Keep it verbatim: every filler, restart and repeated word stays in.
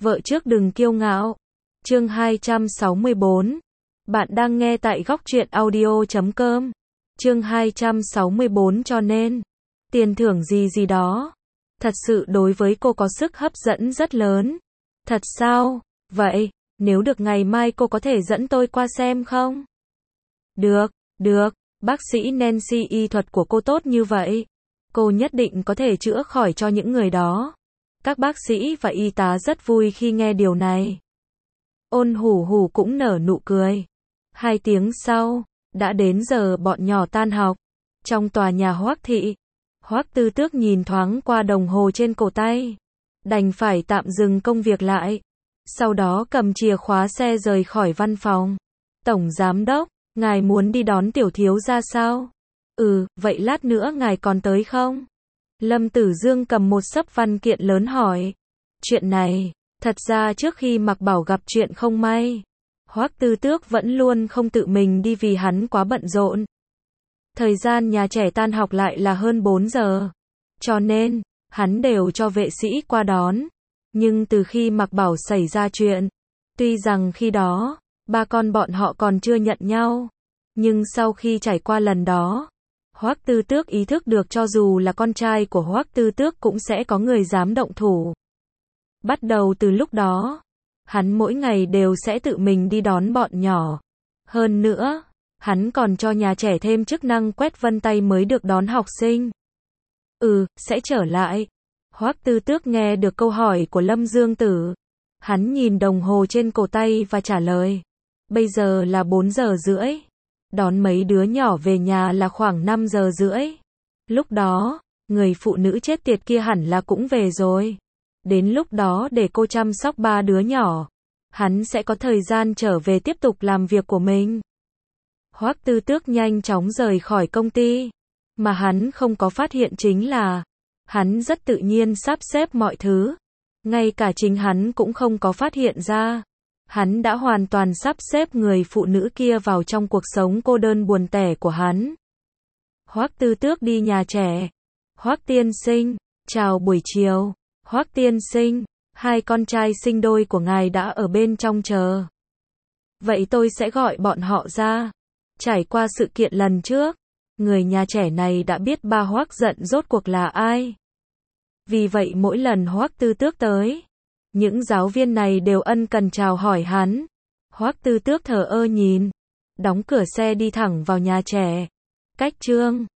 Vợ trước đừng kiêu ngạo. Chương hai trăm sáu mươi bốn. Bạn đang nghe tại góc truyện audio chấm com. Chương hai trăm sáu mươi bốn cho nên, tiền thưởng gì gì đó, thật sự đối với cô có sức hấp dẫn rất lớn. Thật sao? Vậy, nếu được ngày mai cô có thể dẫn tôi qua xem không? Được, được, bác sĩ Nancy y thuật của cô tốt như vậy. Cô nhất định có thể chữa khỏi cho những người đó. Các bác sĩ và y tá rất vui khi nghe điều này. Ôn Hủ Hủ cũng nở nụ cười. Hai tiếng sau, đã đến giờ bọn nhỏ tan học. Trong tòa nhà Hoắc thị, Hoắc Tư Tước nhìn thoáng qua đồng hồ trên cổ tay, đành phải tạm dừng công việc lại. Sau đó cầm chìa khóa xe rời khỏi văn phòng. Tổng giám đốc, ngài muốn đi đón tiểu thiếu gia sao? Ừ, vậy lát nữa ngài còn tới không? Lâm Tử Dương cầm một xấp văn kiện lớn hỏi. Chuyện này, thật ra trước khi Mạc Bảo gặp chuyện không may, Hoắc Tư Tước vẫn luôn không tự mình đi vì hắn quá bận rộn. Thời gian nhà trẻ tan học lại là hơn bốn giờ. Cho nên, hắn đều cho vệ sĩ qua đón. Nhưng từ khi Mạc Bảo xảy ra chuyện, tuy rằng khi đó, ba con bọn họ còn chưa nhận nhau, nhưng sau khi trải qua lần đó, Hoắc Tư Tước ý thức được cho dù là con trai của Hoắc Tư Tước cũng sẽ có người dám động thủ. Bắt đầu từ lúc đó, hắn mỗi ngày đều sẽ tự mình đi đón bọn nhỏ. Hơn nữa, hắn còn cho nhà trẻ thêm chức năng quét vân tay mới được đón học sinh. Ừ, sẽ trở lại. Hoắc Tư Tước nghe được câu hỏi của Lâm Dương Tử. Hắn nhìn đồng hồ trên cổ tay và trả lời. Bây giờ là bốn giờ rưỡi. Đón mấy đứa nhỏ về nhà là khoảng năm giờ rưỡi. Lúc đó, người phụ nữ chết tiệt kia hẳn là cũng về rồi. Đến lúc đó để cô chăm sóc ba đứa nhỏ, hắn sẽ có thời gian trở về tiếp tục làm việc của mình. Hoắc Tư Tước nhanh chóng rời khỏi công ty. Mà hắn không có phát hiện chính là, hắn rất tự nhiên sắp xếp mọi thứ. Ngay cả chính hắn cũng không có phát hiện ra. Hắn đã hoàn toàn sắp xếp người phụ nữ kia vào trong cuộc sống cô đơn buồn tẻ của hắn. Hoắc Tư Tước đi nhà trẻ. Hoắc tiên sinh, chào buổi chiều. Hoắc tiên sinh, hai con trai sinh đôi của ngài đã ở bên trong chờ. Vậy tôi sẽ gọi bọn họ ra. Trải qua sự kiện lần trước, người nhà trẻ này đã biết ba Hoắc giận rốt cuộc là ai. Vì vậy mỗi lần Hoắc Tư Tước tới, những giáo viên này đều ân cần chào hỏi hắn. Hoắc Tư Tước thờ ơ nhìn, đóng cửa xe đi thẳng vào nhà trẻ. Cách Trương